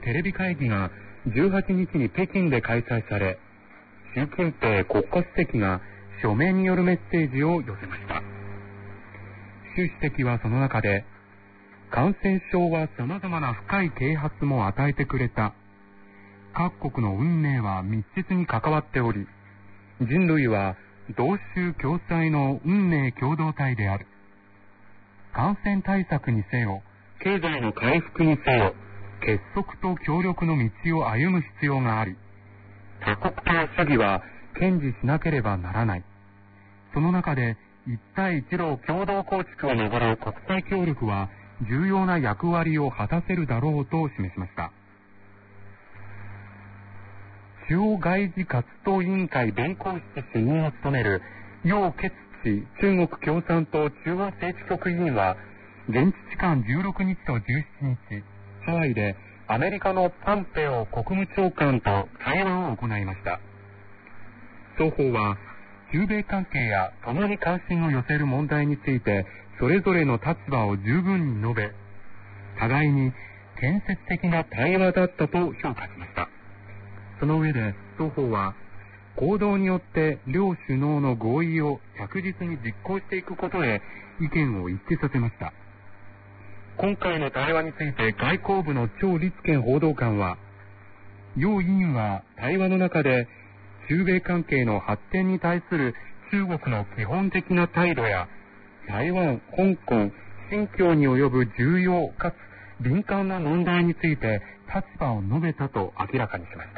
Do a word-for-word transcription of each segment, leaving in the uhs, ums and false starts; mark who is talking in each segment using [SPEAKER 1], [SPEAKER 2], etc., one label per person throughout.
[SPEAKER 1] テレビ会議がじゅうはちにちに北京で開催され、習近平国家主席が書面によるメッセージを寄せました。習主席はその中で、感染症は様々な深い啓発も与えてくれた。各国の運命は密接に関わっており、人類は同種共催の運命共同体である。感染対策にせよ、経済の回復にせよ、結束と協力の道を歩む必要があり、多国間主義は堅持しなければならない。その中で一帯一路共同構築をめぐる国際協力は重要な役割を果たせるだろうと示しました。中央外事活動委員会弁公室主任を務める楊潔チ中国共産党中央政治局委員は、現地時間じゅうろくにちとじゅうしちにち、ハワイでアメリカのポンペオ国務長官と対話を行いました。双方は中米関係や共に関心を寄せる問題についてそれぞれの立場を十分に述べ、互いに建設的な対話だったと評価しました。その上で双方は行動によって両首脳の合意を着実に実行していくことへ意見を一致させました。今回の対話について外交部の張立憲報道官は、楊委員は対話の中で中米関係の発展に対する中国の基本的な態度や台湾、香港、新疆に及ぶ重要かつ敏感な問題について立場を述べたと明らかにしました。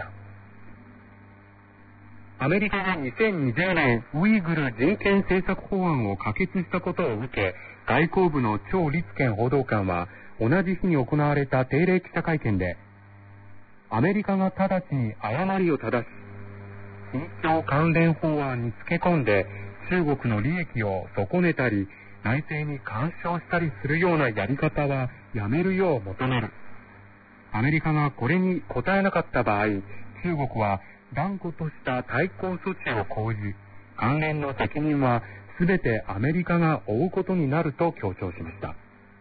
[SPEAKER 1] アメリカがにせんにじゅうねんウイグル人権政策法案を可決したことを受け、外交部の張立憲報道官は同じ日に行われた定例記者会見で、アメリカが直ちに誤りを正し、新疆関連法案につけ込んで中国の利益を損ねたり内政に干渉したりするようなやり方はやめるよう求める。アメリカがこれに応えなかった場合、中国は断固とした対抗措置を講じ、関連の責任はすべてアメリカが負うことになると強調しました。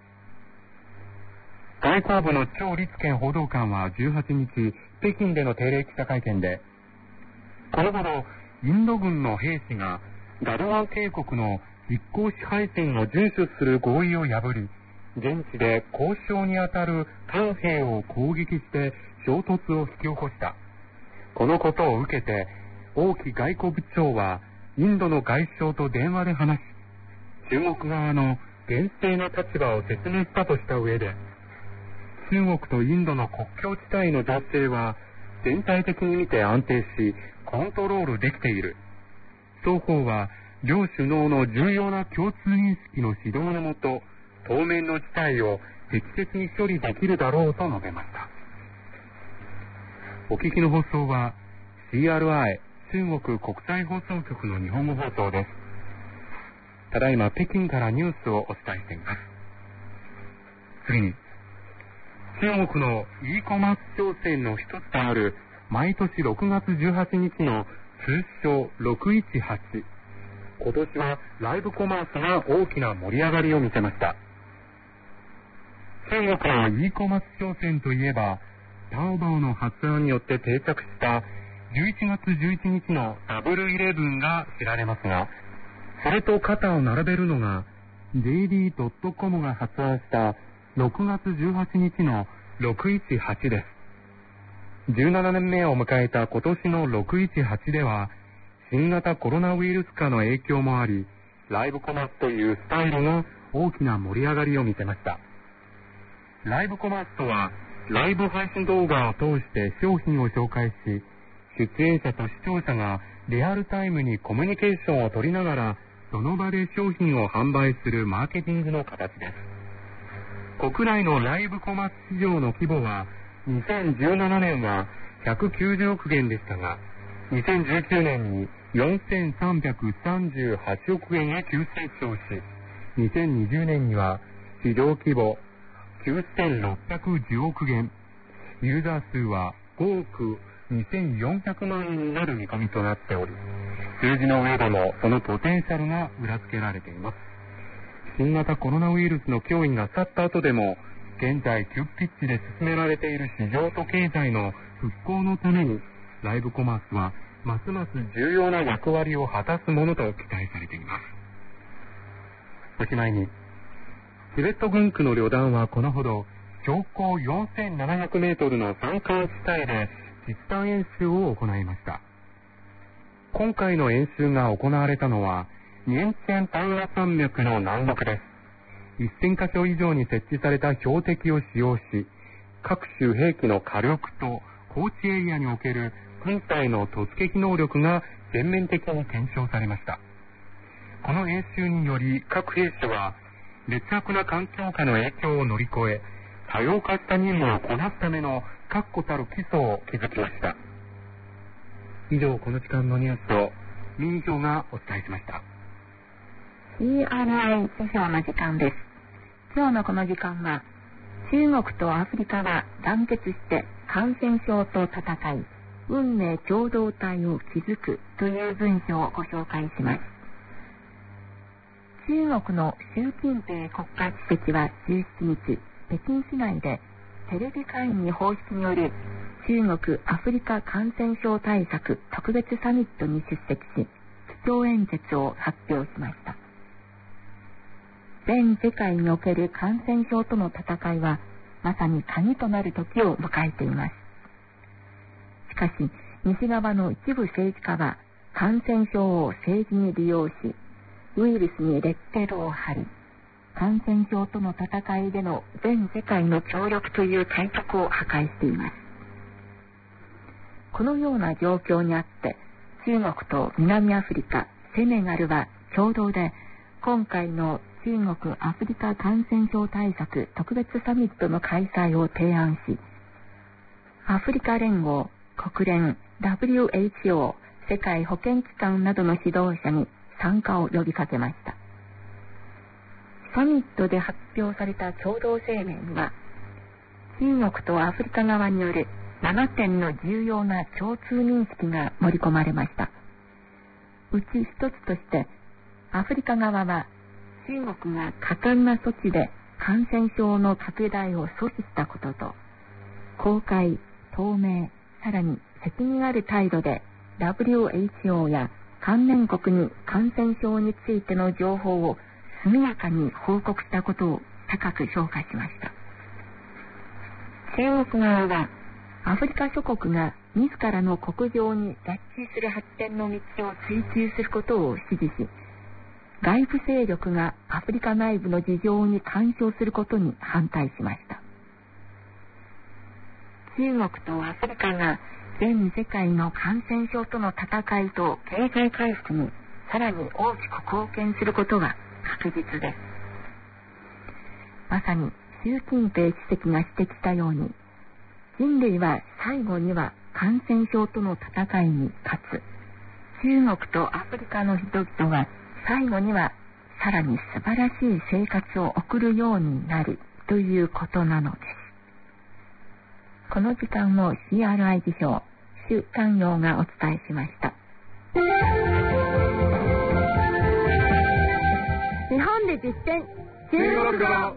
[SPEAKER 1] 外交部の張立憲報道官はじゅうはちにち、北京での定例記者会見で、この頃、インド軍の兵士がガルワン渓谷の実効支配線を遵守する合意を破り、現地で交渉に当たる艦兵を攻撃して衝突を引き起こした。このことを受けて、王毅外交部長はインドの外相と電話で話し、中国側の厳正な立場を説明したとした上で、中国とインドの国境地帯の情勢は全体的に見て安定し、コントロールできている。双方は両首脳の重要な共通認識の指導のもと、当面の事態を適切に処理できるだろうと述べました。お聞きの放送は シーアールアイ 中国国際放送局の日本語放送です。ただいま北京からニュースをお伝えしています。次に、中国の e コマース商戦の一つである毎年ろくがつじゅうはちにちの通称ろくいちはち。今年はライブコマースが大きな盛り上がりを見せました。中国の e コマース商戦といえば、タオバオの発案によって定着したじゅういちがつじゅういちにちのダブルイレブンが知られますが、それと肩を並べるのが ジェイディードットコム が発案したろくがつじゅうはちにちのろくいちはちです。じゅうななねんめを迎えた今年のろくいちはちでは、新型コロナウイルス化の影響もあり、ライブコマースというスタイルが大きな盛り上がりを見せました。ライブコマースとは、ライブ配信動画を通して商品を紹介し、出演者と視聴者がリアルタイムにコミュニケーションを取りながら、その場で商品を販売するマーケティングの形です。国内のライブコマース市場の規模は、にせんじゅうななねんはひゃくきゅうじゅうおくげんでしたが、にせんじゅうきゅうねんによんせんさんびゃくさんじゅうはちおくえんへ急成長し、にせんにじゅうねんには市場規模きゅうせんろっぴゃくじゅうおくげん、ユーザー数はごおくにせんよんひゃくまんにんになる見込みとなっており、数字の上でもそのポテンシャルが裏付けられています。新型コロナウイルスの脅威が去った後でも、 現在急ピッチで進められている市場と経済の復興のために、ライブコマースはますます重要な役割を果たすものと期待されています。おしまいに、チベット軍区の旅団はこのほど標高よんせんななひゃくメートルの山間地帯で実弾演習を行いました。今回の演習が行われたのはニエンチェン丹河山脈の南北です。せんカ所以上に設置された標的を使用し、各種兵器の火力と高地エリアにおける軍隊の突撃能力が全面的に検証されました。この演習により各兵士は劣悪な環境下の影響を乗り越え、多様化した任務をこなすための確固たる基礎を築きました。以上、この時間のニュースを民情がお伝えしました。
[SPEAKER 2] シーアールアイ 師匠の時間です。今日のこの時間は、中国とアフリカが団結して感染症と戦い、運命共同体を築くという文章をご紹介します。中国の習近平国家主席はじゅうしちにち、北京市内でテレビ会議方式による中国アフリカ感染症対策特別サミットに出席し、基調演説を発表しました。全世界における感染症との戦いはまさに鍵となる時を迎えています。しかし、西側の一部政治家は感染症を政治に利用し、ウイルスにレッテルを貼り、感染症との戦いでの全世界の協力という大局を破壊しています。このような状況にあって、中国と南アフリカ、セネガルは共同で今回の中国アフリカ感染症対策特別サミットの開催を提案し、アフリカ連合、国連、ダブリューエイチオー、世界保健機関などの指導者に参加を呼びかけました。サミットで発表された共同声明には、中国とアフリカ側によるななてんの重要な共通認識が盛り込まれました。うち一つとして、アフリカ側は中国が果敢な措置で感染症の拡大を阻止したことと、公開、透明、さらに責任ある態度で ダブリューエイチオー や関連国に感染症についての情報を速やかに報告したことを高く評価しました。中国側はアフリカ諸国が自らの国情に合致する発展の道を追求することを支持し、外部勢力がアフリカ内部の事情に干渉することに反対しました。中国とアフリカが全世界の感染症との戦いと経済回復にさらに大きく貢献することが確実です。まさに習近平主席が指摘したように、人類は最後には感染症との戦いに勝つ。中国とアフリカの人々は最後にはさらに素晴らしい生活を送るようになるということなのです。この時間も シーアールアイ 辞表、朱丹陽がお伝えしました。日本で実践中国語。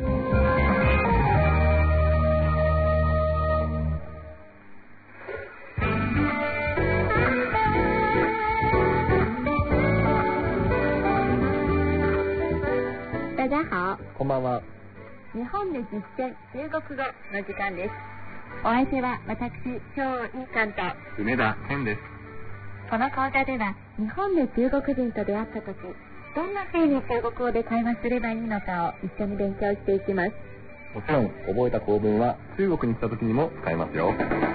[SPEAKER 2] 大家好。
[SPEAKER 3] こんばんは。
[SPEAKER 2] 日本で実践中国語の時間です。お相手は私、張一貫と
[SPEAKER 3] 梅田健です。
[SPEAKER 2] この講座では日本で中国人と出会ったとき、どんな風に中国語で会話すればいいのかを一緒に勉強していきます。
[SPEAKER 3] もちろん覚えた構文は中国に来たときにも使えますよ。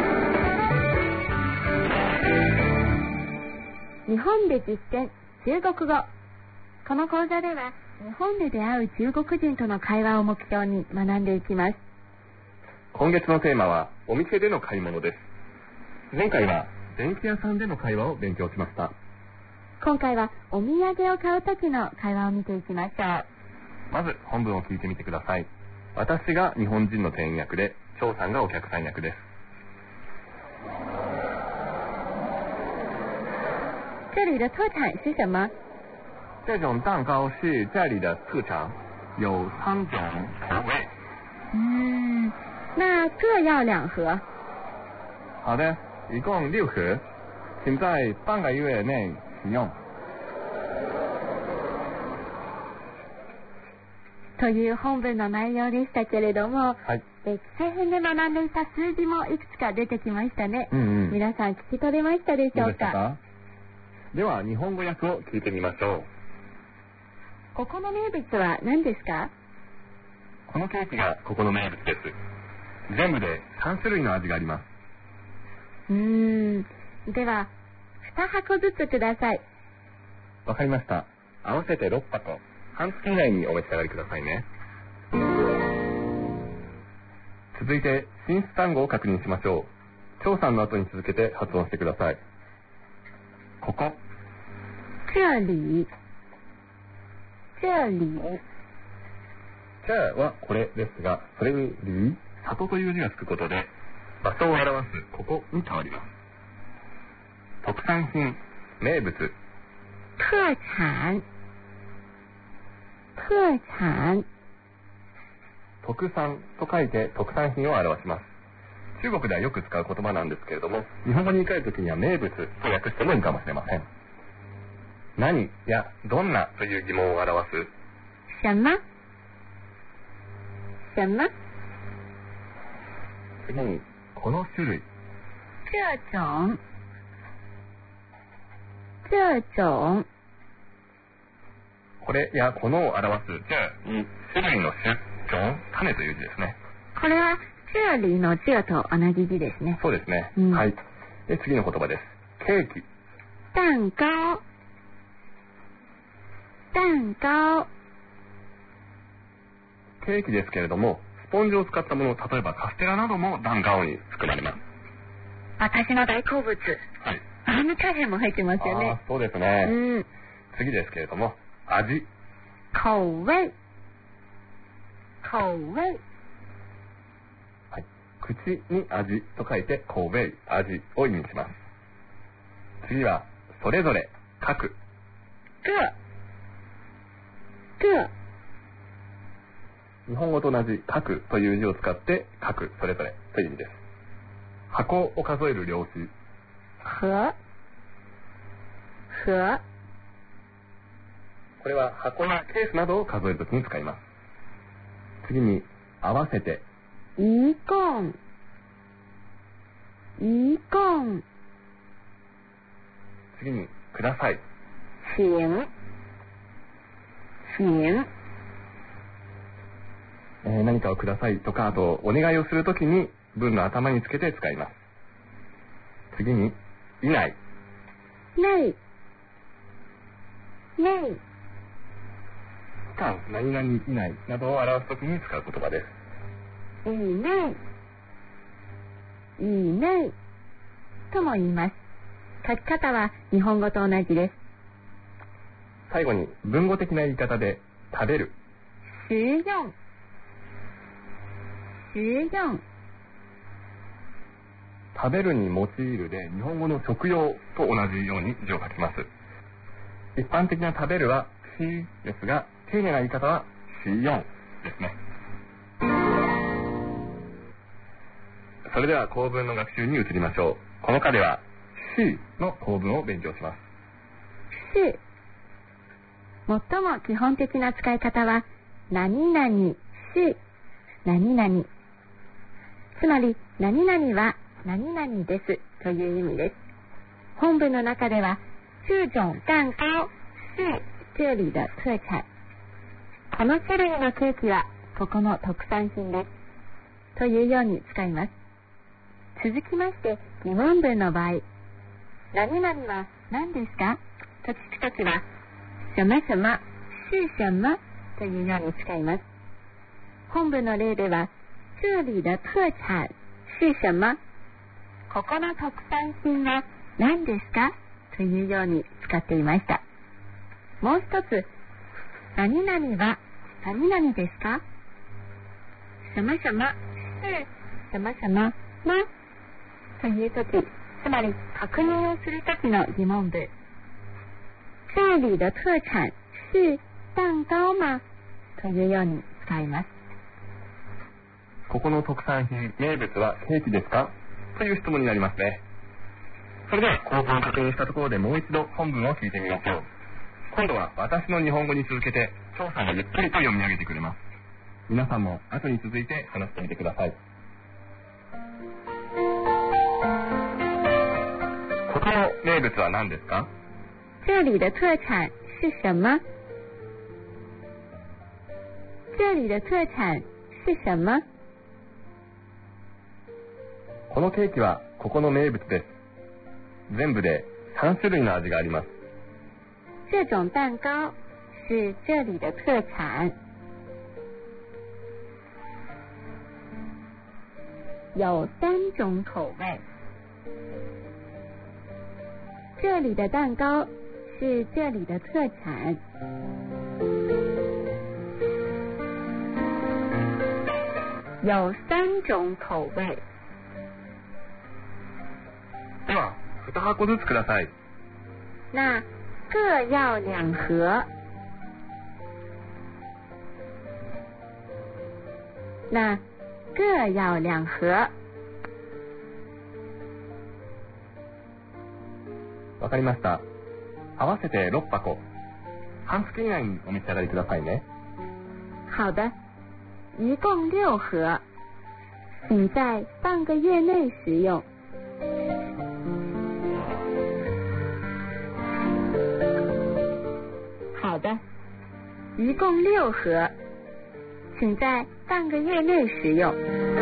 [SPEAKER 2] 日本で実践中国語。この講座では日本で出会う中国人との会話を目標に学んでいきます。
[SPEAKER 3] 今月のテーマはお店での買い物です。前回は電気屋さんでの会話を勉強しました。
[SPEAKER 2] 今回はお土産を買うときの会話を見ていきましょう。
[SPEAKER 3] まず本文を聞いてみてください。私が日本人の店員役で、張さんがお客さん役です。
[SPEAKER 2] 这里的特产是什么？
[SPEAKER 3] 这种蛋糕是这里的特产，有三种口味。
[SPEAKER 2] 嗯，那各要两盒。
[SPEAKER 3] 好的，一共六盒，请在半个月内使用。
[SPEAKER 2] という本文の内容でしたけれども、
[SPEAKER 3] はい。
[SPEAKER 2] 歴史編で学んでいた数字もいくつか出てきましたね。
[SPEAKER 3] うんうん。
[SPEAKER 2] 皆さん聞き取れましたでしょうか。
[SPEAKER 3] どうでしたか？では日本語訳を聞いてみましょう。
[SPEAKER 2] ここの名物は何ですか？
[SPEAKER 3] このケーキがここの名物です。全部でさん種類の味があります。
[SPEAKER 2] うーん。では、に箱ずつください。
[SPEAKER 3] わかりました。合わせてろっ箱。半月以内にお召し上がりくださいね。続いて、進出単語を確認しましょう。張さんの後に続けて発音してください。ここ。
[SPEAKER 2] 这里。这里。
[SPEAKER 3] じゃあはこれですが、それに里、里という字がつくことで、場所を表すここに変わります。特産品、名物。
[SPEAKER 2] 特产。特产。
[SPEAKER 3] 特産と書いて特産品を表します。中国ではよく使う言葉なんですけれども、日本語に変えるときには名物と訳してもいいかもしれません。何やどんなという疑問を表す
[SPEAKER 2] 什么什么
[SPEAKER 3] 次に、この種類。
[SPEAKER 2] 这种这种
[SPEAKER 3] これやこのを表すじゃに種類の種、種、種という字ですね。
[SPEAKER 2] これは这里の这と同じ字ですね。
[SPEAKER 3] そうですね。
[SPEAKER 2] うん、
[SPEAKER 3] はい。で、次の言葉です。ケーキ。
[SPEAKER 2] 蛋糕蛋糕
[SPEAKER 3] ケーキですけれども、スポンジを使ったもの、例えばカステラなども蛋糕に含まれます。
[SPEAKER 2] 私の大好物。
[SPEAKER 3] はい。
[SPEAKER 2] バームクーヘンも入ってますよね。
[SPEAKER 3] あ、そうですね。
[SPEAKER 2] うん。
[SPEAKER 3] 次ですけれども、味。
[SPEAKER 2] 口味口味。
[SPEAKER 3] はい。口に味と書いて、口味、味を意味します。次は、それぞれ、各。
[SPEAKER 2] 各各
[SPEAKER 3] 日本語と同じ各という字を使って各それぞれという意味です。箱を数える量子。
[SPEAKER 2] 盒盒
[SPEAKER 3] これは箱やケースなどを数えるときに使います。次に合わせて。
[SPEAKER 2] 一共一共
[SPEAKER 3] 次にください。
[SPEAKER 2] 请请
[SPEAKER 3] えー、何かをくださいとか、あとお願いをするときに文の頭につけて使います。次にいない。
[SPEAKER 2] 内内
[SPEAKER 3] 期間、何々以内などを表すときに使う言葉です。
[SPEAKER 2] 以内以内とも言います。書き方は日本語と同じです。
[SPEAKER 3] 最後に文語的な言い方で食べる。
[SPEAKER 2] 食用食用
[SPEAKER 3] 食べるに用いるで日本語の食用と同じように字を書きます。一般的な食べるはしですが、丁寧な言い方はしよんですね。それでは構文の学習に移りましょう。この課ではしの構文を勉強します。
[SPEAKER 2] し。最も基本的な使い方は何々し何々。つまり何々は何々ですという意味です。本文の中では这种蛋糕是这里的特产。この種類のケーキはここの特産品ですというように使います。続きまして疑問文の場合、何々は何ですかと聞くときは什么什么是什么というように使います。本文の例では这里的特产是什么？ここの特産品は何ですかというように使っていました。もう一つ、何々は何々ですか？什么什么是什么什么吗？というとき、つまり確認をするときの疑問文。这里的特产是蛋糕吗？というように使います。
[SPEAKER 3] ここの特産品、名物はケーキですかという質問になりますね。それでは構文を確認したところでもう一度本文を聞いてみましょう。今度は私の日本語に続けて張さんがゆっくりと読み上げてくれます。皆さんも後に続いて話してみてください。ここの名物は何ですか？
[SPEAKER 2] 这里的特产是什么？这里的特产是什么？
[SPEAKER 3] このケーキはここの名物です。全部でさん種類の味があります。
[SPEAKER 2] 这种蛋糕是这里的特产，有三种口味。这里的蛋糕是这里的特产，有三种口味。
[SPEAKER 3] ではに箱ずつください。
[SPEAKER 2] 那各要两盒。那各要两盒。
[SPEAKER 3] わかりました。合わせてろっ箱。半月以内にお召し上がりくださいね。
[SPEAKER 2] 好的，一共六盒，请在半个月内食用。好的，一共六盒，请在半个月内食用。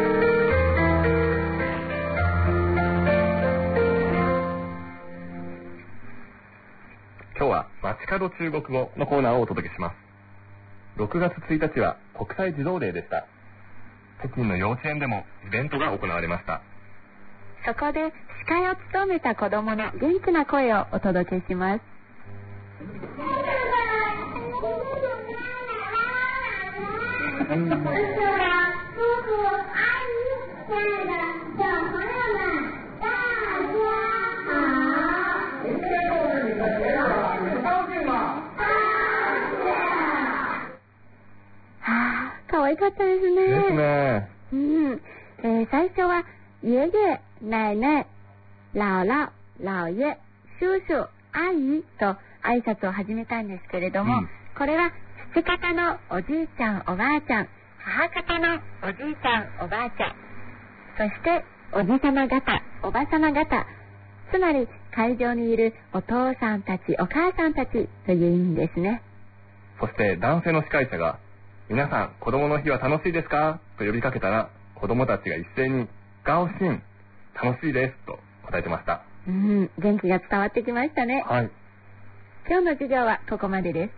[SPEAKER 3] 今日は街角中国語のコーナーをお届けします。ろくがつついたちは国際児童デーでした。北京の幼稚園でもイベントが行われました。
[SPEAKER 2] そこで司会を務めた子どもの元気な声をお届けします。可愛かったですね。
[SPEAKER 3] ですね。
[SPEAKER 2] うん、えー、最初は爷爷、奶奶、姥姥、姥爺、叔叔、阿姨と挨拶を始めたんですけれども、うん、これは父方のおじいちゃんおばあちゃん、母方のおじいちゃんおばあちゃん、そしておじさま方、おばさま方、つまり会場にいるお父さんたち、お母さんたちという意味ですね。
[SPEAKER 3] そして男性の司会者が、皆さん子供の日は楽しいですかと呼びかけたら、子供たちが一斉にガオシン、楽しいですと答えてました。
[SPEAKER 2] うん、元気が伝わってきましたね。
[SPEAKER 3] はい。
[SPEAKER 2] 今日の授業はここまでです。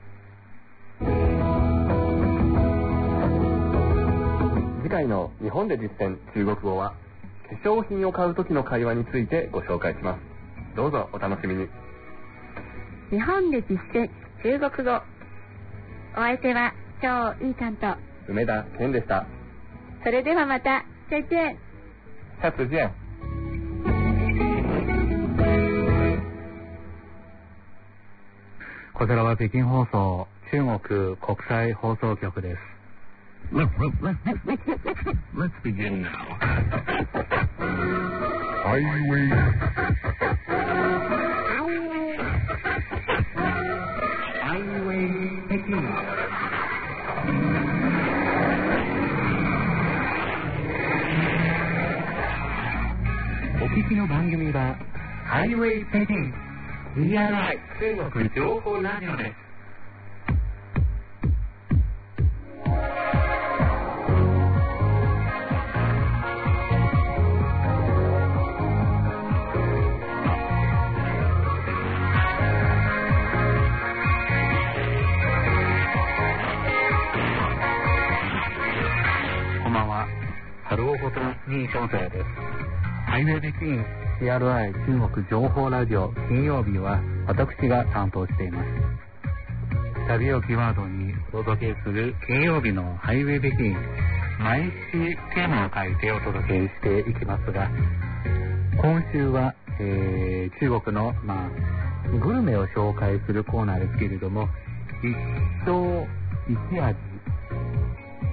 [SPEAKER 3] 次回の日本で実践中国語は、化粧品を買う時の会話についてご紹介します。どうぞお楽しみに。
[SPEAKER 2] 日本で実践中国語。お相手は張いいちゃんと
[SPEAKER 3] 梅田健でした。
[SPEAKER 2] それではまた。再见。
[SPEAKER 3] 下次见。
[SPEAKER 1] こちらは北京放送中国国際放送局です。Let's, let's, let's, let's begin now. Highway. Highway Peking. お聞きの番組はハイウェイ北京 ディーアールアイ 中国情報ラジオです。こんばんは。ハローホトニーションセイです。ハイウェイ北京 ディーアールアイ 中国情報ラジオ金曜日は私が担当しています。旅をキーワードにお届けする金曜日のハイウェイ北京、毎日テーマを書いてお届けしていきますが、今週は、えー、中国の、まあ、グルメを紹介するコーナーですけれども、一生一味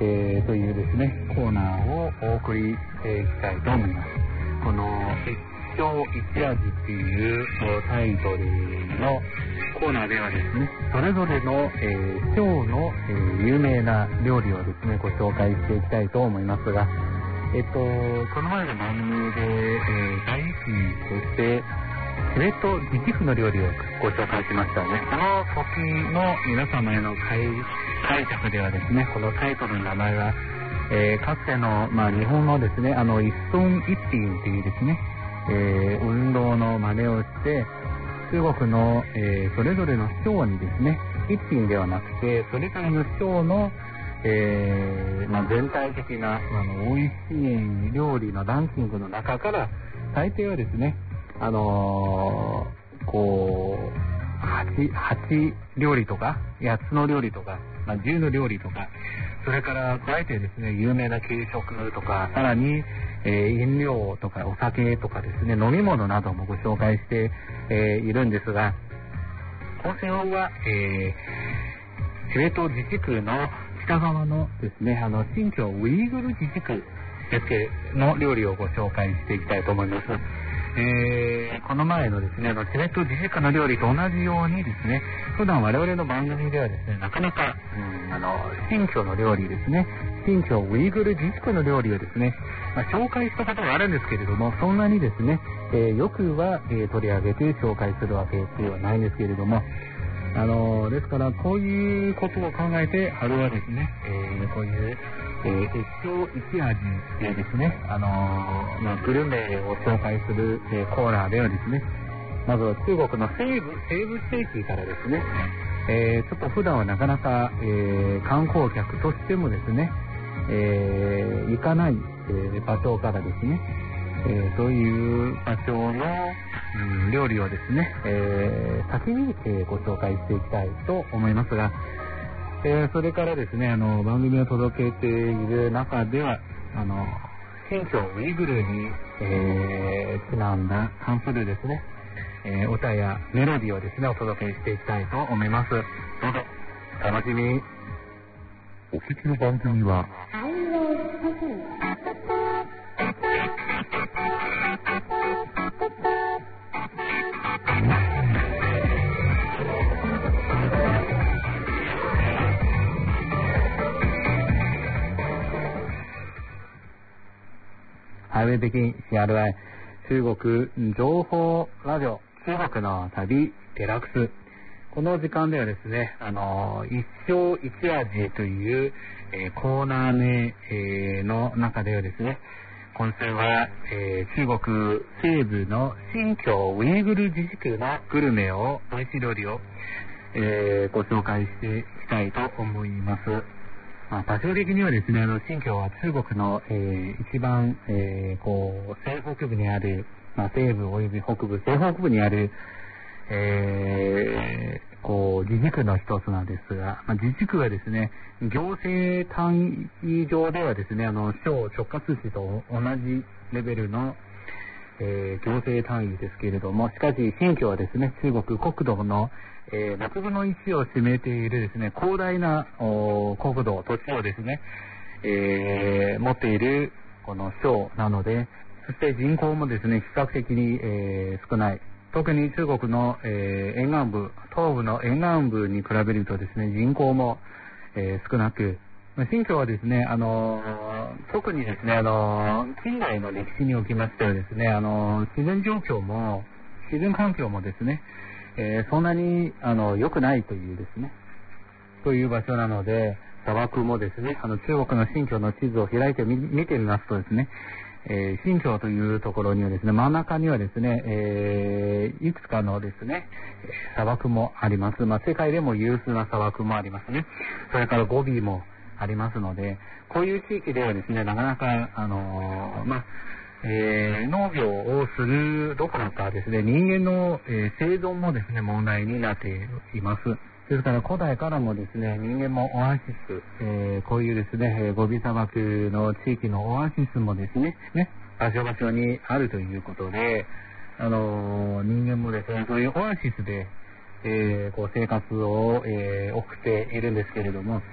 [SPEAKER 1] えー、というですね、コーナーをお送りしていきたいと思います。この一生一味っていうタイトルのコーナーではですね、それぞれの、えー、省の、えー、有名な料理をですね、ご紹介していきたいと思いますが、えっと、この前の番組で、えー、第一として、チベット自治区の料理をご紹介しましたね。その時の皆様への解解釈ではですね、このタイトルの名前が、えー、かつての、まあ、日本のですね、あの、一村一品っていうですね、えー、運動の真似をして、中国の、えー、それぞれの省にですね、一品ではなくて、それぞれの省の、えーまあ、全体的な、あの、美味しい料理のランキングの中から、大抵はですね、あのー、こう、8、8料理とか、やっつの料理とか、まあ、じゅうの料理とか、それから加えてですね、有名な軽食とか、さらに、えー、飲料とかお酒とかですね、飲み物などもご紹介して、えー、いるんですが、今週は、えー、チベット自治区の北側のですね、あの、新疆ウイグル自治区ですけの料理をご紹介していきたいと思います。えー、この前のですね、あのチベット自治区の料理と同じようにですね、普段我々の番組ではですね、なかなか、うん、あの、新疆の料理ですね、新疆ウイグル自治区の料理をですね、まあ、紹介したことがあるんですけれども、そんなにですね、えー、よくは、えー、取り上げて紹介するわけではないんですけれども、あのですからこういうことを考えて春はですね、えー、こういう、えー、一生一味でですね、あのーまあ、グルメを紹介する、えー、コーナーではですね、まずは中国の西部西部地域からですね、えー、ちょっと普段はなかなか、えー、観光客としてもですね、えー、行かない、えー、場所からですね、えー、そういう場所の、うん、料理をですね、えー、先に、えー、ご紹介していきたいと思いますが、えー、それからですね、あの、番組を届けている中では、あの、新疆ウイグルに、えー、ちなんだ関するですね、えー、歌やメロディーをですね、お届けしていきたいと思います。どうぞ、楽しみに。
[SPEAKER 3] お聞きの番組は、
[SPEAKER 1] ハイウェイ北京 シーアールアイ 中国情報ラジオ中国の旅デラックス。この時間ではですね、あの一生一味という、えー、コーナー名、えー、の中ではですね、今週は、えー、中国西部の新疆ウイグル自治区のグルメを、美味しい料理を、えー、ご紹介していきたいと思います。まあ、場所的にはですね、あの新疆は中国の、えー、一番、えー、こう西北部にある、まあ、西部および北部、西北部にある、えー、こう自治区の一つなんですが、まあ、自治区はですね、行政単位上ではですね、あの省直轄市と同じレベルの、えー、行政単位ですけれども、しかし新疆はですね、中国国土のえー、ろくぶのいちを占めているですね、広大な国土、土地をですね、えー、持っているこの省なので、そして人口もですね、比較的に、えー、少ない。特に中国の、えー、沿岸部、東部の沿岸部に比べるとですね、人口も、えー、少なく、新疆はですね、あのー、特にですね、あのー、近代の歴史におきましてはですね、あのー、自然状況も、自然環境もですね、えー、そんなにあの良くないというですね、という場所なので、砂漠もですね、あの中国の新疆の地図を開いてみ見てみますとですね、えー、新疆というところにはですね、真ん中にはですね、えー、いくつかのですね、砂漠もあります。まあ、世界でも有数な砂漠もありますね。それからゴビもありますので、こういう地域ではですね、なかなか、あのー、まあ、えー、農業をするどころかですね、人間の、えー、生存もですね、問題になっています。ですから古代からもですね、人間もオアシス、えー、こういうですね、ゴビ砂漠の地域のオアシスもですね、ね、場所場所にあるということで、あのー、人間もですね、そういうオアシスで、えー、こう生活を、えー、送っているんですけれども、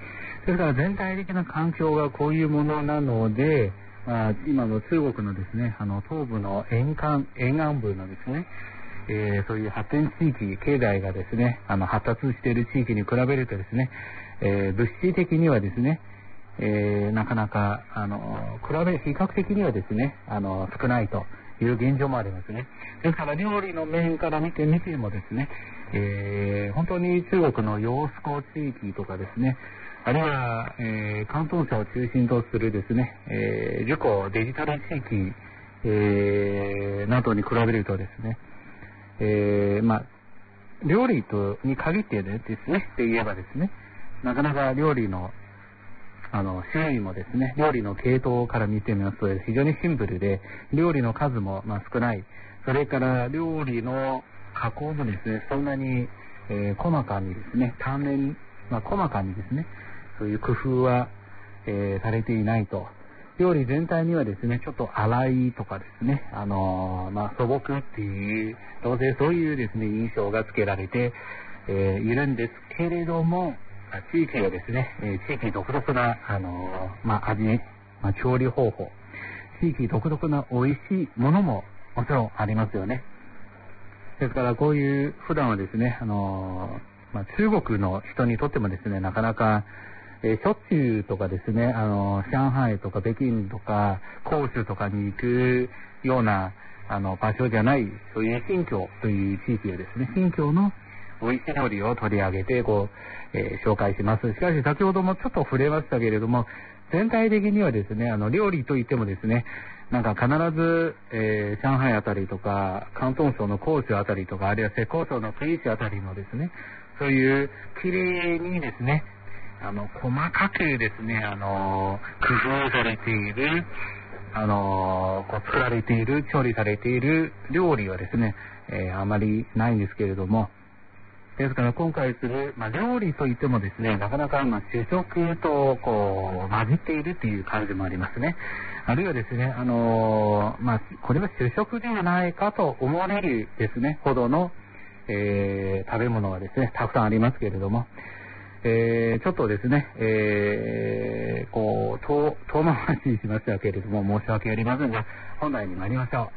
[SPEAKER 1] ですから全体的な環境がこういうものなので、まあ、今の中国のですね、あの東部の沿岸、沿岸部のですね、えー、そういう発展地域、経済がですね、あの発達している地域に比べるとですね、えー、物資的にはですね、えー、なかなか、あの、比べ、比較的にはですね、あの、少ないという現状もありますね。ですから料理の面から見てみてもですね、えー、本当に中国の揚子江地域とかですね、あるいは、えー、広東省を中心とするですね、えー、自己デジタル地域、えー、などに比べるとですね、えー、まあ、料理とに限ってですね、って言えばですね、なかなか料理の、あの、種類もですね、料理の系統から見てみますと非常にシンプルで、料理の数もまあ少ない。それから料理の加工もですね、そんなに、えー、細かにですね、単面、まあ、細かにですね、そういう工夫は、えー、されていないと。料理全体にはですね、ちょっと粗いとかですね、あのー、まあ、素朴っていう、どうせそういうですね、印象がつけられて、えー、いるんですけれども、地域はですね、えー、地域独特な、あのー、まあ、味、まあ、調理方法、地域独特な美味しいものももちろんありますよね。ですからこういう普段はですね、あのー、まあ、中国の人にとってもですね、なかなか、えー、しょっちゅうとかですね、あのー、上海とか北京とか広州とかに行くようなあの場所じゃない、そういう新疆という地域でですね、新疆の美味しい料理を取り上げてこう、えー、紹介します。しかし先ほどもちょっと触れましたけれども、全体的にはですね、あの料理といってもですね、なんか必ず、えー、上海あたりとか広東省の広州あたりとか、あるいは浙江省の杭州あたりのですね、そういう綺麗にですね、あの細かくですね、あの工夫されている、あのこう作られている、調理されている料理はですね、えー、あまりないんですけれども、ですから今回する、まあ、料理といってもですね、なかなか、まあ、主食とこう混じっているという感じもありますね。あるいはですね、あのー、まあ、これは主食ではないかと思われるですね、ほどの、えー、食べ物はですね、たくさんありますけれども、えー、ちょっとですね、えー、こう、遠、遠回しにしましたけれども、申し訳ありませんが、本題に参りましょう。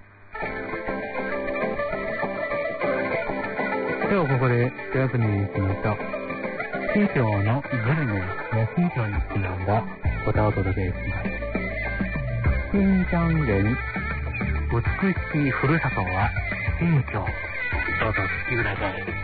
[SPEAKER 1] ではここで主役に行きましょう。新疆のグルメや新疆にちなんだ歌をお届けします。新疆人、美しいふるさとは新疆。どうぞお聴きください。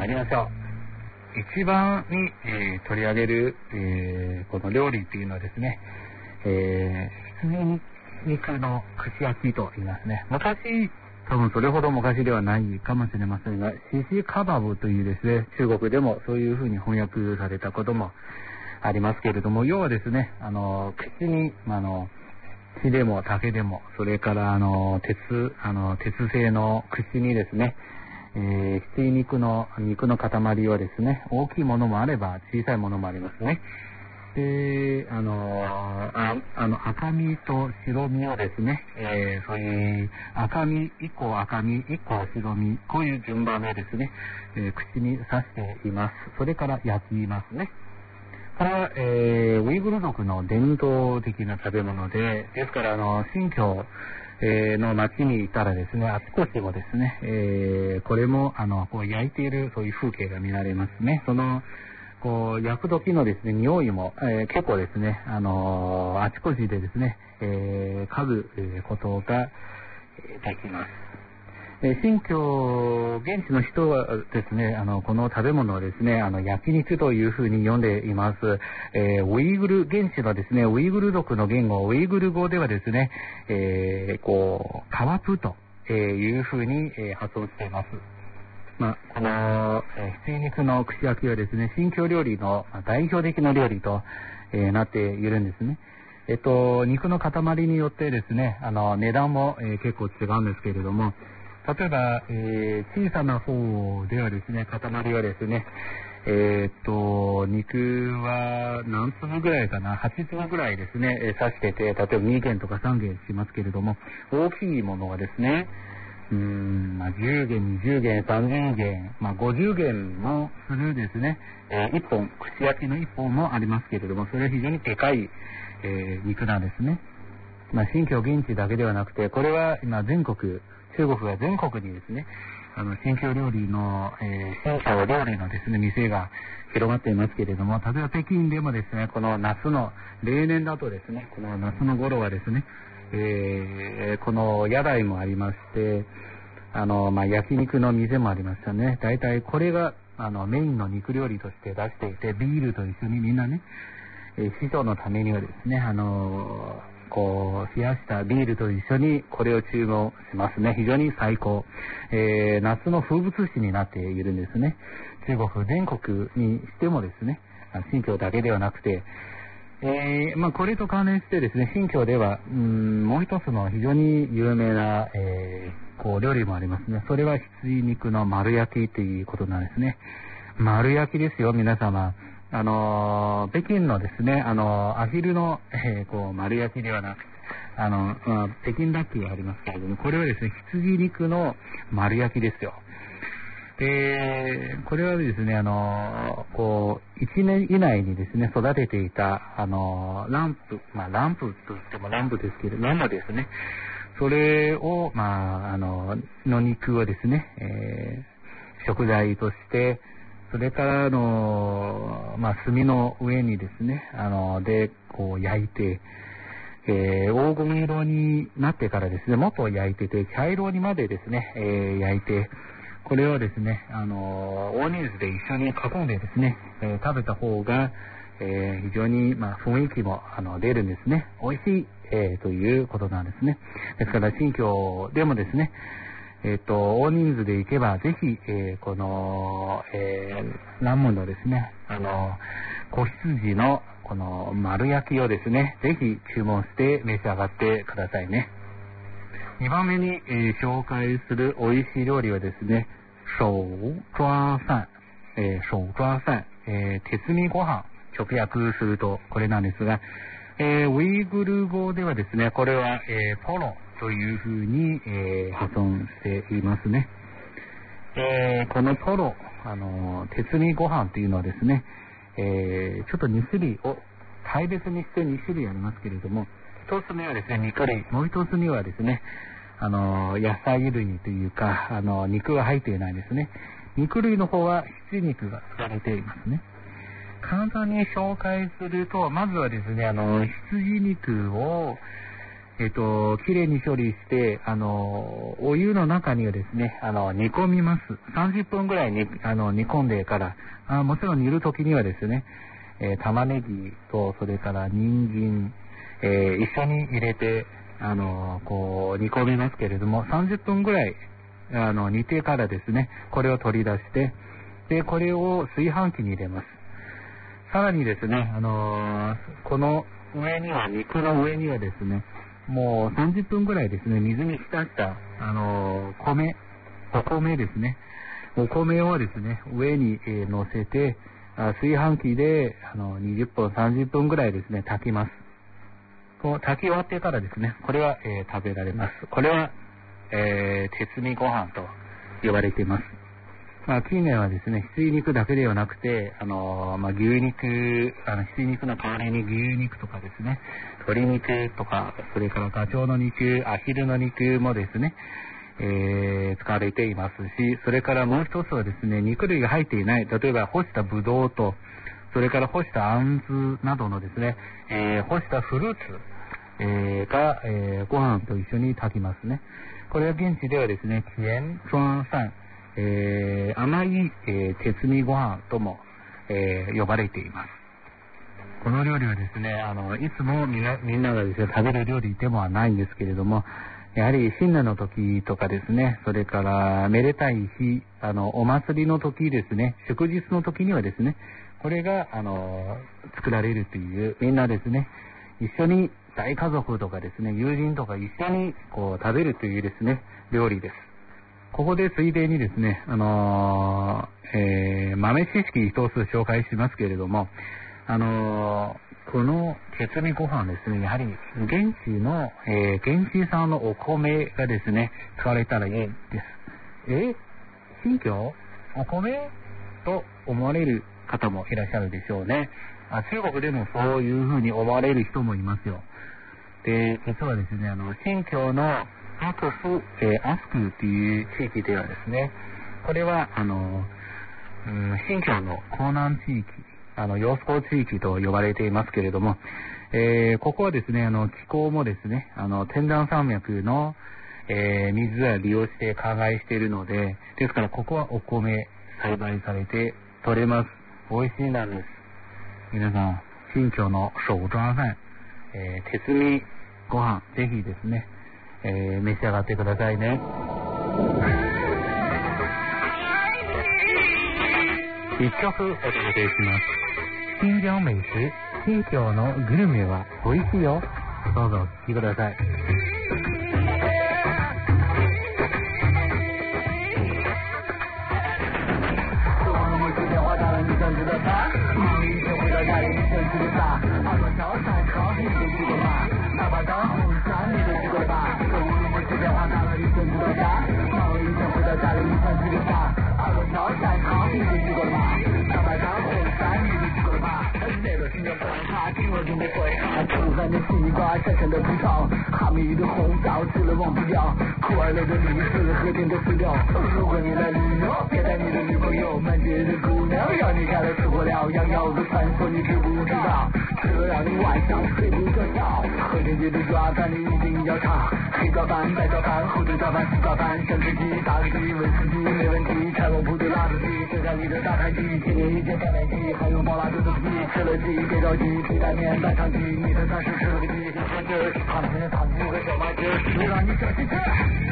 [SPEAKER 1] 参りましょう。一番に、えー取り上げる、えーこの料理っていうのはですね、えー、羊肉の串焼きと言いますね。昔、多分それほど昔ではないかもしれませんが、シシカバブというですね、中国でもそういうふうに翻訳されたこともありますけれども、要はですね、あの、口に、あの、木でも竹でも、それからあの、鉄、あの、鉄製の串にですね、えー、羊肉の、肉の塊はですね、大きいものもあれば小さいものもありますね。で、あの、ああの赤身と白身をですね、えー、そういう赤身、一個赤身、一個白身、こういう順番でですね、えー、口に刺しています。それから焼きますね。これは、えー、ウイグル族の伝統的な食べ物で、ですから、あの、新疆、えー、の町にいたらですね、あちこちもですね、えー、これも、あの、こう焼いている、そういう風景が見られますね。その、こう、焼く時のですね、匂いも、えー、結構ですね、あのー、あちこちでですね、えー、嗅ぐ、えー、ことができます。えー、新疆、現地の人はですね、あの、この食べ物をですね、あの、焼肉というふうに呼んでいます。えー、ウイグル、現地のですね、ウイグル族の言語、ウイグル語ではですね、えー、こう、カワプというふうに、えー、発音しています。まあ、この、えー、羊肉の串焼きはですね、新疆料理の代表的な料理と、えー、なっているんですね。えっと、肉の塊によってですね、あの、値段も、えー、結構違うんですけれども、例えば、えー、小さな方ではですね、塊はですね、えー、っと、肉は何粒ぐらいかな、はち粒ぐらいですね、えー、刺してて、例えばにげんとかさんげんしますけれども、大きいものはですね、うーん、まあ、じゅうげん、にじゅうげん、さんじゅうげん、まあ、ごじゅうげんもするですね、えー、いっぽん、串焼きのいっぽんもありますけれども、それは非常にでかい、えー、肉なんですね。まあ、新疆現地だけではなくて、これは今全国、中国は全国にですね、あの、新疆料理の、えー、新疆料理のですね、店が広がっていますけれども、例えば北京でもですね、この夏の、例年だとですね、この夏の頃はですね、えー、この屋台もありまして、あの、まあ、焼肉の店もありましたね。大体これが、あの、メインの肉料理として出していて、ビールと一緒にみんなね、えー、師匠のためにはですね、あのー、こう、冷やしたビールと一緒にこれを注文しますね。非常に最高。えー、夏の風物詩になっているんですね。中国全国にしてもですね、新疆だけではなくて、えー、まあ、これと関連してですね、新疆では、うん、もう一つの非常に有名な、えー、こう、料理もありますね。それは羊肉の丸焼きということなんですね。丸焼きですよ、皆様。あのー、北京のですね、あのー、アヒルの、えー、こう、丸焼きではなく、あの、まあ、北京ダックがありますけれども、これはですね、羊肉の丸焼きですよ。で、これはですね、あの、こう、一年以内にですね、育てていた、あの、ランプ、まあ、ランプといってもランプですけど、ランプですね。それを、まあ、あの、の肉をですね、えー、食材として、それからあの、まあ、炭の上にですね、あの、で、こう焼いて、えー、黄金色になってからですね、もっと焼いてて、茶色にまでですね、えー、焼いて、これはですね、あの、大人数で一緒に囲んでですね、えー、食べた方が、えー、非常に、まあ、雰囲気もあの出るんですね。美味しい、えー、ということなんですね。ですから、新疆でもですね、えっ、ー、と、大人数で行けば、ぜひ、えー、この、えー、南門のですね、あの、子羊の、この丸焼きをですね、ぜひ注文して召し上がってくださいね。にばんめに、えー、紹介する美味しい料理はですね、手抓飯、えー、手抓飯、えー、鉄味ご飯、直訳するとこれなんですが、えー、ウイグル語ではですね、これは、えー、ポロというふうに、えー、発音していますね。えー、このポロ、あの、鉄味ご飯というのはですね、えー、ちょっとに種類を大別にしてに種類ありますけれども、一つ目はですね、肉類。もう一つにはですね、あの、野菜類というか、あの、肉が入っていないですね。肉類の方は羊肉が使われていますね。簡単に紹介すると、まずはですね、あの、羊肉を、 えっと、きれいに処理して、あの、お湯の中にはですね、あの、煮込みます。さんじゅっぷんぐらいにあの煮込んでから、あもちろん煮るときにはですね、えー、玉ねぎと、それから人参、えー、一緒に入れて、あの、こう、煮込みますけれども、さんじゅっぷんぐらい、あの、煮てからですね、これを取り出して、で、これを炊飯器に入れます。さらにですね、あのー、この上には、肉の上にはですね、もうさんじゅっぷんぐらいですね、水に浸った、あのー、米、お米ですね。お米をですね、上に、えー、乗せて、あ炊飯器で、あの、にじゅっぷん、さんじゅっぷんぐらいですね、炊きます。こう炊き終わってからですね、これは、えー、食べられます。これは、えー、鉄味ご飯と呼ばれています。まあ、近年はですね、羊肉だけではなくて、あのー、まあ、牛肉、あの、羊肉の代わりに牛肉とかですね、鶏肉とか、それからガチョウの肉、アヒルの肉もですね、えー、使われていますし、それからもう一つはですね、肉類が入っていない、例えば干したブドウと、それから干したあんずなどのですね、えー、干したフルーツ、えー、が、えー、ご飯と一緒に炊きますね。これは現地ではですね、甜双飯、えー、甘い、えー、鉄味ご飯とも、えー、呼ばれています。この料理はですね、あのいつもみんな、みんながですね、食べる料理でもはないんですけれども、やはり新年の時とかですね、それからめでたい日、あのお祭りの時ですね、祝日の時にはですね、これがあの作られるという、みんなですね、一緒に大家族とかですね、友人とか一緒にこう食べるというですね、料理です。ここでついでにですね、あのーえー、豆知識一つ紹介しますけれども、あのー、この鉄味ご飯ですね、やはり現地の、えー、現地産のお米がですね、使われたらいいです。え新居お米と思われる方もいらっしゃるでしょうね。あ、中国でもそういうふうに思われる人もいますよ。で、実はですね、あの、新居のアクフ、えー、アスクという地域ではですね、これは、あの、うん、新疆の江南地域、あの、揚子江地域と呼ばれていますけれども、えー、ここはですね、あの、気候もですね、あの、天山山脈の、えー、水を利用して灌漑しているので、ですからここはお米栽培されて取れます。美味しいなんです。皆さん、新疆の手抓飯、えー、鉄味ご飯、ぜひですね、えー、召し上がってくださいね。一曲お届けします。新疆美食、新疆のグルメは美味しいよ。どうぞお聴きください。
[SPEAKER 4] 的西瓜，深深的葡萄，哈密的红枣，吃了忘不掉，酷儿类的历史，和田的饲料。如果你来旅游，别带你的女朋友，满街的姑娘要你开了吃火燎，羊腰子传说你知不知道？吃了让你晚上睡不着觉。和田街的抓饭你一定要尝，黑抓饭、白抓饭、红豆抓饭、西抓饭，生吃鸡、大鸡、威士忌没问题，柴火铺的辣子鸡，就像你的大盘鸡，天天一见三连鸡，还有爆辣猪肚鸡，吃了鸡别着急，皮带面半场鸡，你的算是吃了个鸡，现在是糖吃糖吃个小麻鸡，吃让你小心吃。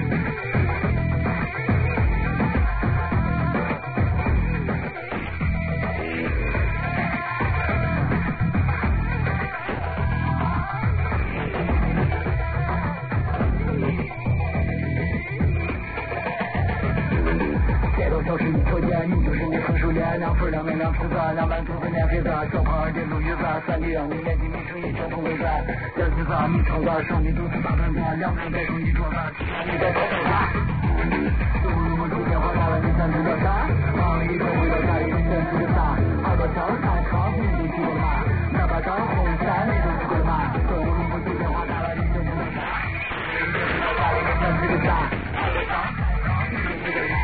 [SPEAKER 4] 都是一口烟，你就是你很熟练，两份两面两橙子，两碗中子面黑子，小胖儿点路鱼子，三个让你面筋米成一整口味子，两鸡子米肠子，上你肚子大盘子，两盘带成一桌子，你在搞啥？中午出电话打了你想知道啥？忙里头回到家里你想吃个啥？二道桥三康你都去过吗？哪把张红山你都去过吗？中午出电话打了你想知道啥？家里你想吃个啥？二道桥三康你都去过吗？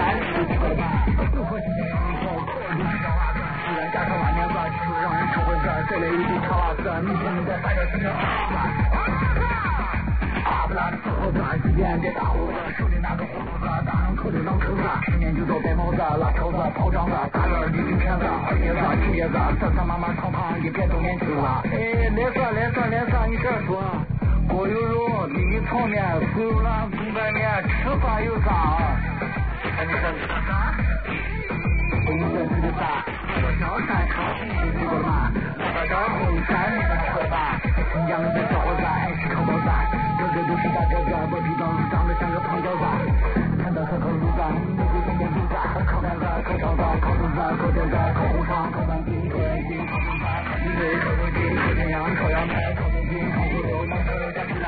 [SPEAKER 4] 不喝酒以后，口里比较辣，虽然家常万年子，吃了让人吃回子， 这里一地卡瓦斯，你听你在大家心中好吧？大不拉的伺候子，几点别打胡子，手里拿个葫芦子，大人口里扔扣子，吃面就做白毛子，辣条子、泡张子，大人的金片子，二爷子、七爷子，这这妈妈胖胖一别都年轻了。哎，来上来上来上，你这说。锅有肉，米炒面，酥油辣，公拌面，吃法有啥？看你说你说啥？我们这是啥？我小山烤鸡，你知道吗？我叫红山，你们吃吧。新疆的小伙子爱吃烤包子，个个都是大个子，我皮包长得像个胖饺子。看到烤烤炉子，你就天天煮子，烤干子、烤烧子、烤肚子、烤吊子、烤红肠、烤板筋、烤眼睛、烤中餐、烤鸡腿、烤肉筋、烤全羊、烤羊排、烤面筋、烤骨头、烤肉。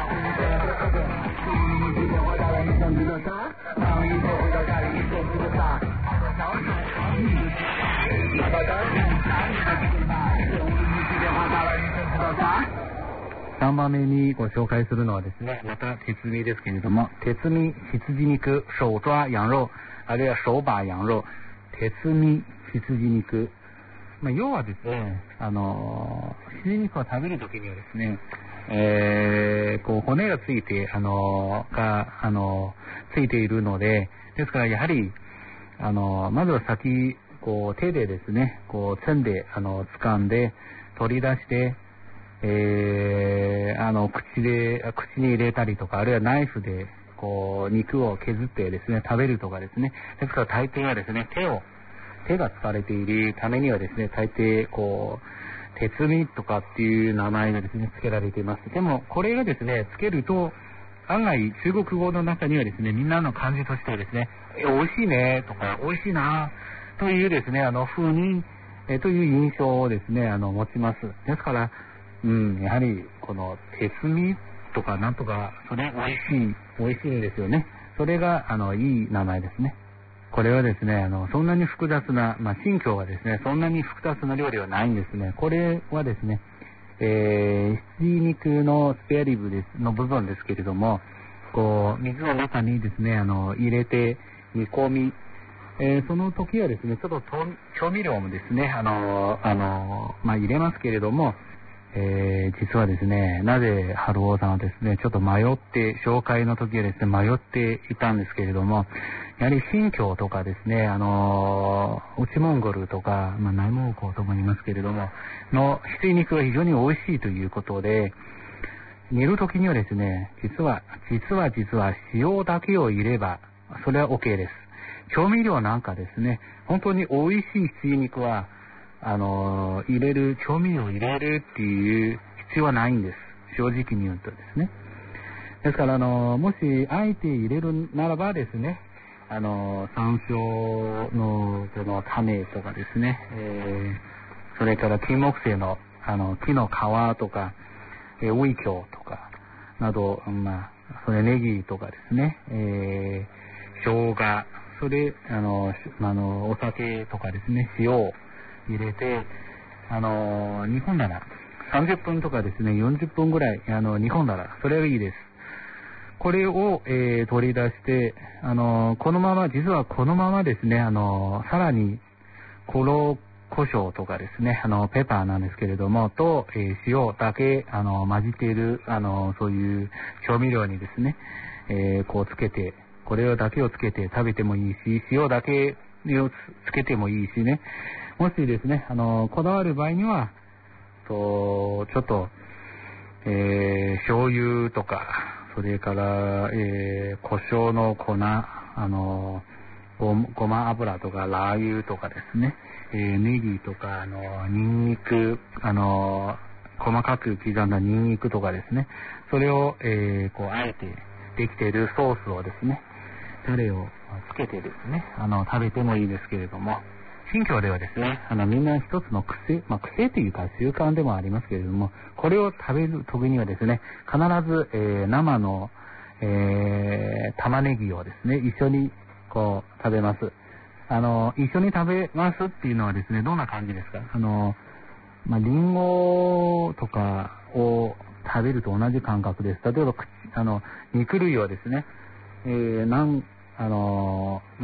[SPEAKER 1] さんばんめにご紹介するのはですね、また鉄味ですけれども、鉄味羊肉、手抓羊肉、あるいは手把羊肉、鉄味羊肉。まあ、要はですね、あの、羊肉を食べるときにはですね、えー、こう骨がついて、あの、が、あの、ついているので、ですからやはり、あの、まずは先、こう手でですね、こう、つんで、あの、掴んで、取り出して、えー、あの、口で、口に入れたりとか、あるいはナイフで、こう、肉を削ってですね、食べるとかですね。ですから大抵はですね、手を、手が使われているためにはですね、大抵、こう、鉄味とかっていう名前がですね、付けられています。でも、これがですね、付けると、案外、中国語の中にはですね、みんなの漢字としてはですね、え、美味しいね、とか、美味しいな、というですね、あの、風に、え、という印象をですね、あの、持ちます。ですから、うん、やはり、この、鉄味とか、なんとか、それ、美味しい、美味しいんですよね。それが、あの、いい名前ですね。これはですね、あの、そんなに複雑な、まあ、新疆はですね、そんなに複雑な料理はないんですね。これはですね、えー、羊肉のスペアリブです、の部分ですけれども、こう、水の中にですね、あの、入れて、煮込み、えー、その時はですね、ちょっと調味料もですね、あの、あの、まあ、入れますけれども、えー、実はですね、なぜ春尾さんはですね、ちょっと迷って、紹介の時はですね、迷っていたんですけれども、やはり新疆とかですね、あの、内モンゴルとか、まあ、内蒙古とも言いますけれども、の羊肉が非常に美味しいということで、煮る時にはですね、実は、実は実は塩だけを入れれば、それは OK です。調味料なんかですね、本当に美味しい羊肉は、あの、入れる、調味料を入れるっていう必要はないんです。正直に言うとですね。ですから、あの、もし、あえて入れるならばですね、あの、山椒の、この種とかですね、えー、それから金木犀の、あの、木の皮とか、えー、ウイキョウとか、など、まあ、それネギとかですね、えー、生姜、それ、あの、あの、お酒とかですね、塩を入れて、あの、煮込んだら、さんじゅっぷんとかですね、よんじゅっぷんぐらい、あの、煮込んだら、それがいいです。これを、えー、取り出して、あの、このまま、実はこのままですね、あの、さらに、黒胡椒とかですね、あの、ペッパーなんですけれども、と、えー、塩だけ、あの、混じっている、あの、そういう調味料にですね、えー、こうつけて、これだけをつけて食べてもいいし、塩だけをつけてもいいしね、もしですね、あの、こだわる場合には、と、ちょっと、えー、醤油とか、それから、えー、胡椒の粉、あの、ご、ごま油とか、ラー油とかですね、えー、ネギとか、あの、ニンニク、あの、細かく刻んだニンニクとかですね、それを、えー、こう、あえてできているソースをですね、タレをつけてですね、あの、食べてもいいですけれども、新疆ではですね、あの、みんな一つの癖、まあ、癖というか習慣でもありますけれども、これを食べる時にはですね、必ず、えー、生の、えー、玉ねぎをですね、一緒に、こう、食べます。あの、一緒に食べますっていうのはですね、どんな感じですか？あの、まあ、リンゴとかを食べると同じ感覚です。例えば、あの、肉類はですね、えー、なん、あの、まあ、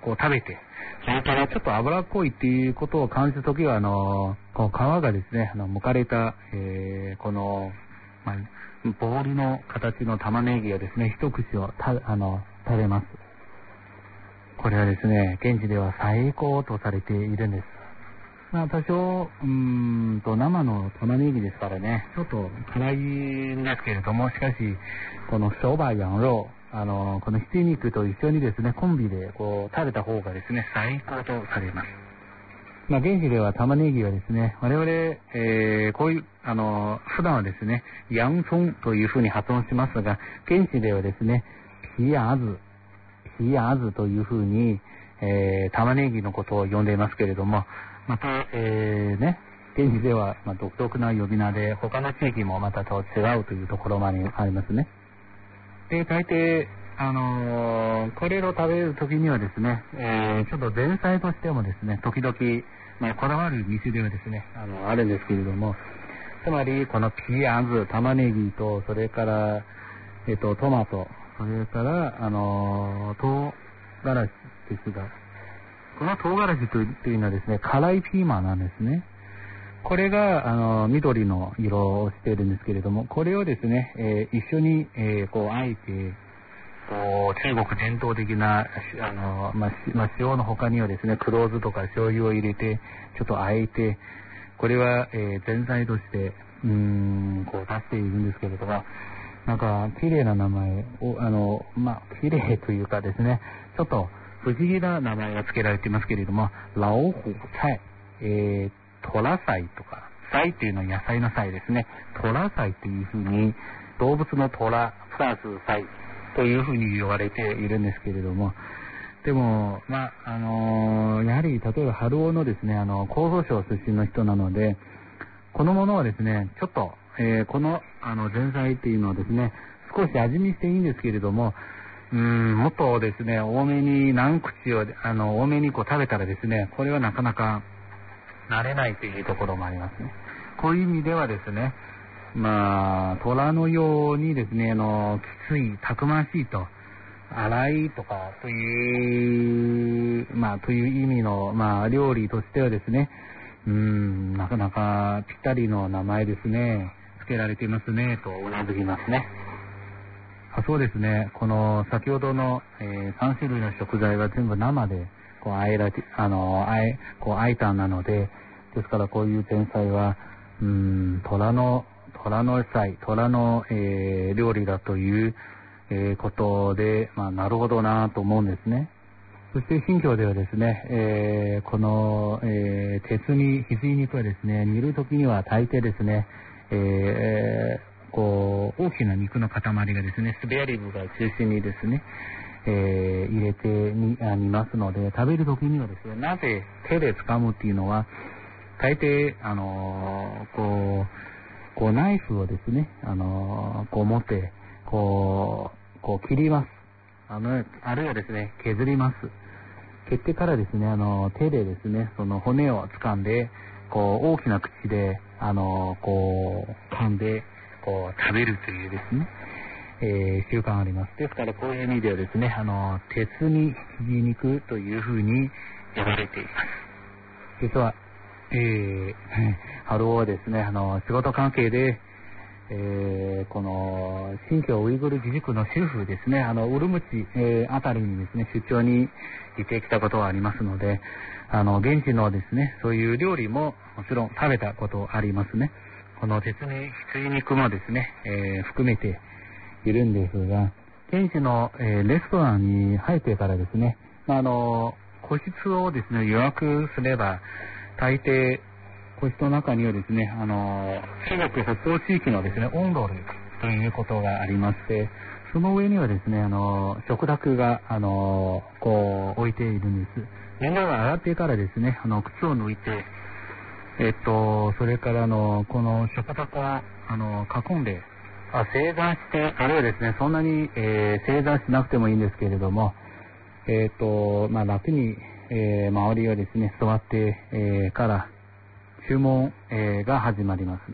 [SPEAKER 1] こう食べて、それからちょっと脂っこいっていうことを感じたときは、あの、こう皮がですね、あの、剥かれた、えー、この、まあ、ボールの形の玉ねぎをですね、一口をた、あの、食べます。これはですね、現地では最高とされているんです。まあ、多少、うーんと、生の玉ねぎですからね、ちょっと辛いんですけれども、しかし、この小把羊肉、あの、このひき肉と一緒にですね、コンビでこう食べた方がですね、最高とされます。まあ、現地では玉ねぎはですね、我々、えー、こういう、あの、普段はですね、ヤンソンというふうに発音しますが、現地ではですね、ヒヤーズ、ヒヤーズというふうに、えー、玉ねぎのことを呼んでいますけれども、また、えー、ね、現地では、まあ、独特な呼び名で、他の地域もまたと違うというところまでありますね。で、大抵、あのー、これを食べるときにはですね、えー、ちょっと前菜としてもですね、時々、まあ、こだわる店ではですね、あの、あるんですけれども、つまり、このピアーズ、玉ねぎと、それから、えっと、トマト、それから、あのー、唐辛子ですが、この唐辛子というのはですね、辛いピーマンなんですね。これが、あの、緑の色をしているんですけれども、これをですね、えー、一緒に、えー、こう、あえて、こう、中国伝統的な、あの、まあ、まあ、塩の他にはですね、黒酢とか醤油を入れて、ちょっとあえて、これは、えー、前菜として、うーん、こう、出しているんですけれども、なんか、綺麗な名前を、あの、まあ、綺麗というかですね、ちょっと、不思議な名前が付けられていますけれども、老虎菜、えー、虎菜とか、菜っていうのは野菜の菜ですね。虎菜というふうに、動物の虎、プラス菜というふうに言われているんですけれども、でも、まあ、あのー、やはり、例えば、春尾のですね、あの、厚労省出身の人なので、このものはですね、ちょっと、えー、この、あの、前菜っていうのはですね、少し味見していいんですけれども、うーん、もっとですね、多めに何口を、あの、多めにこう食べたらですね、これはなかなか慣れないというところもありますね。こういう意味ではですね、まあ、虎のようにですね、あの、きつい、たくましいと、荒いとか、という、まあ、という意味の、まあ、料理としてはですね、うーん、なかなかぴったりの名前ですね、付けられていますね、とうなずきますね。あ、そうですね。この先ほどの、えー、さん種類の食材は全部生でこうあえられ、あのあえこうあえたんなので、ですからこういう前菜はうーん虎の虎の菜虎の、えー、料理だという、えー、ことで、まあなるほどなと思うんですね。そして新疆ではですね、えー、この、えー、鉄に羊肉はですね、煮るときには大抵ですね、えーこう大きな肉の塊がですね、スペアリブが中心にですね、えー、入れてにあ煮ますので、食べるときにはですね、なぜ手で掴むっていうのは、大抵、あのー、こう、こうナイフをですね、あのー、こう持って、こう、こう切ります。あの、あるいはですね、削ります。削ってからですね、あの、手でですね、その骨を掴んで、こう、大きな口で、あの、こう、噛んで、こう食べるというですね、えー、習慣があります。ですからこういう意味ではですね、あの、鉄に羊肉というふうに呼ばれています。実は、えー、春尾はですね、あの、仕事関係で、えー、この、新疆ウイグル自治区の州府ですね、あの、ウルムチ、えー、あたりにですね、出張に行ってきたことはありますので、あの、現地のですね、そういう料理ももちろん食べたことありますね。この鉄に羊肉もですね、えー、含めているんですが、現地の、えー、レストランに入ってからですね、あの個室をですね予約すれば、大抵個室の中にはですね、あの中国北方地域のですね温度ということがありまして、その上にはですね、あの食卓があのこう置いているんです。みんなが洗ってからですね、あの靴を抜いて。えっと、それからの、この食卓を、あの、囲んで、あ正座して、あるいはですね、そんなに、えー、正座しなくてもいいんですけれども、えっと、まあ、楽に、えー、周りをですね、座って、えー、から、注文、えー、が始まりますね。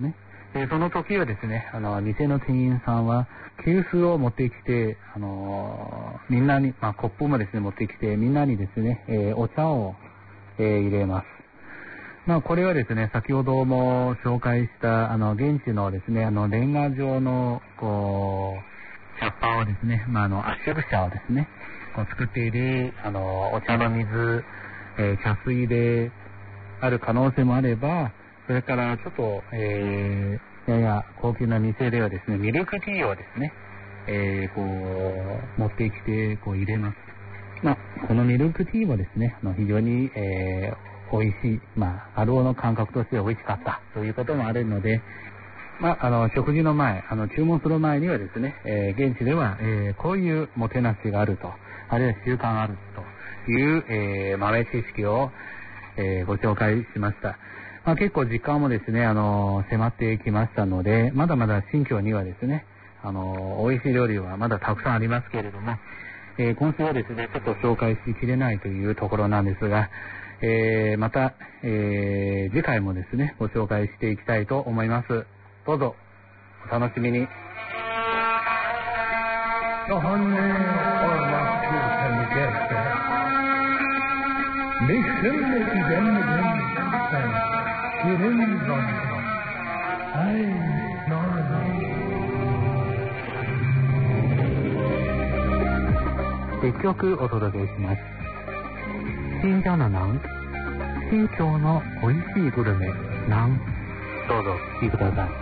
[SPEAKER 1] でその時はですね、あの店の店員さんは急須を持ってきて、あのみんなに、まあ、コップもですね持ってきて、みんなにですね、えー、お茶を、えー、入れます。まあこれはですね、先ほども紹介したあの現地のですね、あのレンガ状のこう茶葉をですね、まああの圧縮茶をですね、こう作っているあのお茶の水、えー、茶水である可能性もあれば、それからちょっと、えー、やや高級な店ではですね、ミルクティーをですね、えー、こう持ってきてこう入れます。まあこのミルクティーもですね、あの非常に、えー、美味しい、まあアルオの感覚として美味しかったということもあるので、まああの食事の前、あの注文する前にはですね、えー、現地では、えー、こういうもてなしがあると、あるいは習慣があるという、えー、豆知識を、えー、ご紹介しました。まあ、結構時間もですね、あの迫ってきましたので、まだまだ新疆にはですね、あの美味しい料理はまだたくさんありますけれども、えー、今週はですね、ちょっと紹介しきれないというところなんですが、えー、また、えー、次回もですね、ご紹介していきたいと思います。どうぞお楽しみに。一曲お届けします。新疆の南、新疆の美味しいグルメ南、どうぞ聴いてください。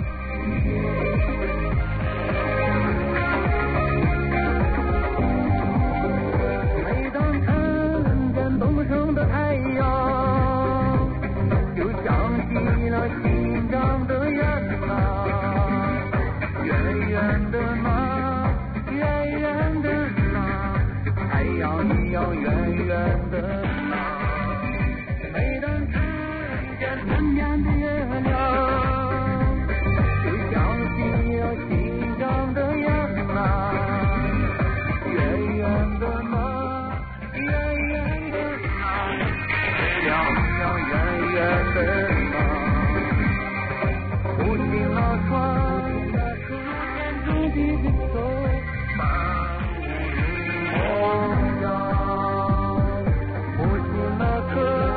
[SPEAKER 4] 每当看见东升的太阳，就想起了心上的人啊，远远的那，远远的那，太阳一样远远的那。每当看见南边的月亮，就想起了心上的人啊，远远的那，远远的那，月亮一样远远的那，不停地穿出眼中的景色，漫无目标，不停地刻。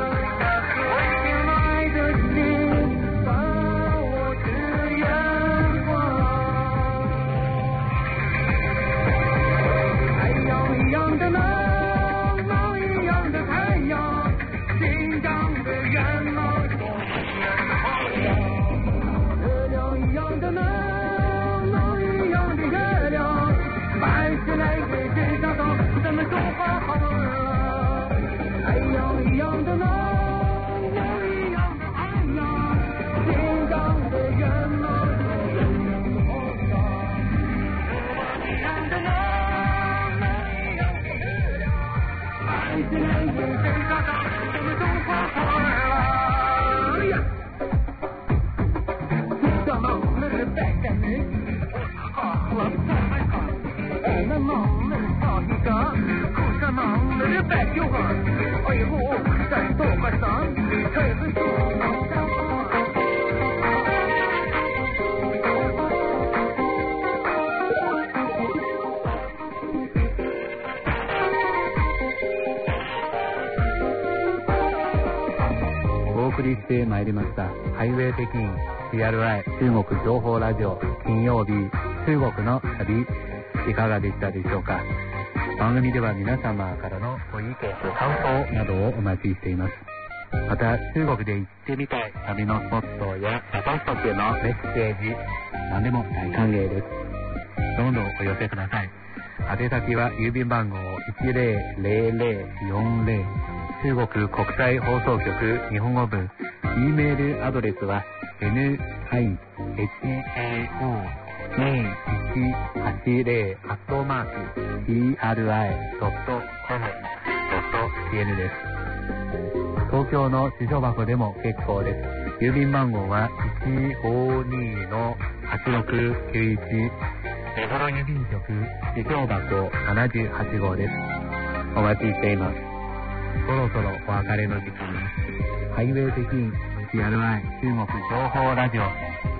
[SPEAKER 1] お送りしてまいりましたハイウェイ北京 シーアールアイ 中国情報ラジオ金曜日中国の旅、いかがでしたでしょうか。番組では皆様からのご意見ご感想などをお待ちしています。また中国で行ってみたい旅のスポットや私たちへのメッセージ何でも大歓迎です。どんどんお寄せください。宛先は郵便番号いちぜろぜろぜろよんぜろ中国国際放送局日本語部。 E メールアドレスは エヌアイエイチエーオーにせんひゃくはちじゅう アットマーク シーアールアイドットコム ドット シーエヌ です。東京の支所箱でも結構です。郵便番号はいちごにのはちろくきゅういち、目黒郵便局支所箱ななじゅうはち号です。お待ちしています。そろそろお別れの時間です。ハイウェイ北京 シーアールアイ 中国情報ラジオ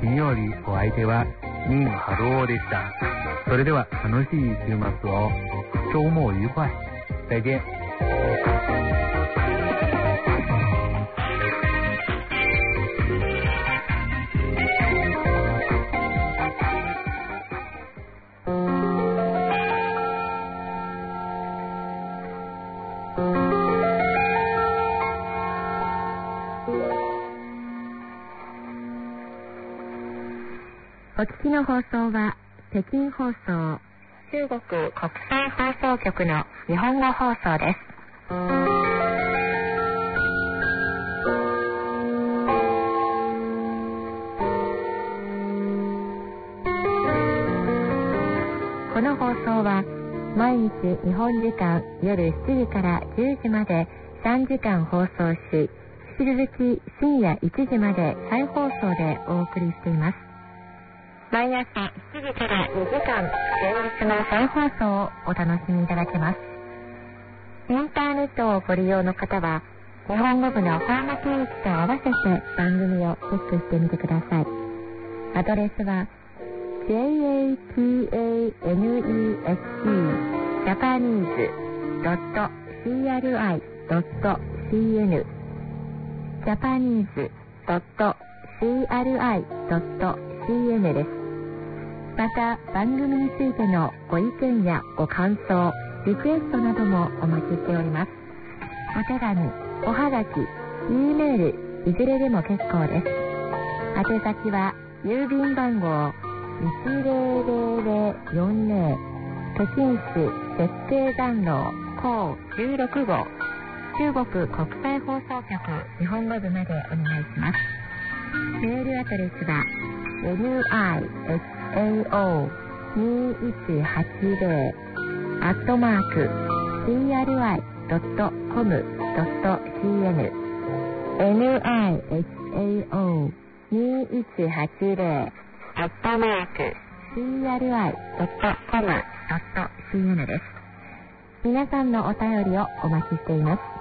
[SPEAKER 1] 金曜日お相手は任春夫でした。それでは楽しい週末を。周末愉快。再见。
[SPEAKER 2] お聞きの放送は北京放送、中国国際放送局の日本語放送です。この放送は毎日日本時間夜しちじからじゅうじまでさんじかん放送し、引き続き深夜いちじまで再放送でお送りしています。毎朝しちじからにじかん、連日の再放送をお楽しみいただけます。インターネットをご利用の方は、日本語部のホームページと合わせて番組をチェックしてみてください。アドレスは ジャパニーズ ジャパニーズ ドット シーアールアイ ドット シーエヌ ジャパニーズ ドット シーアールアイ ドット シーエヌ です。また番組についてのご意見やご感想、リクエストなどもお待ちしております。お手紙、おはがき、Eメール、いずれでも結構です。宛先は郵便番号いちぜろぜろよんぜろ、北京市設計残廊こうじゅうろくごう、中国国際放送局日本語部までお願いします。メールアドレスは エヌアイエスエーオーにいちはちぜろ アットマーク シーアールアイ ドット コム ドット シーエヌ エヌアイエスエーオーにいちはちぜろ アットマーク シーアールアイ ドット コム ドット シーエヌ です。皆さんのお便りをお待ちしています。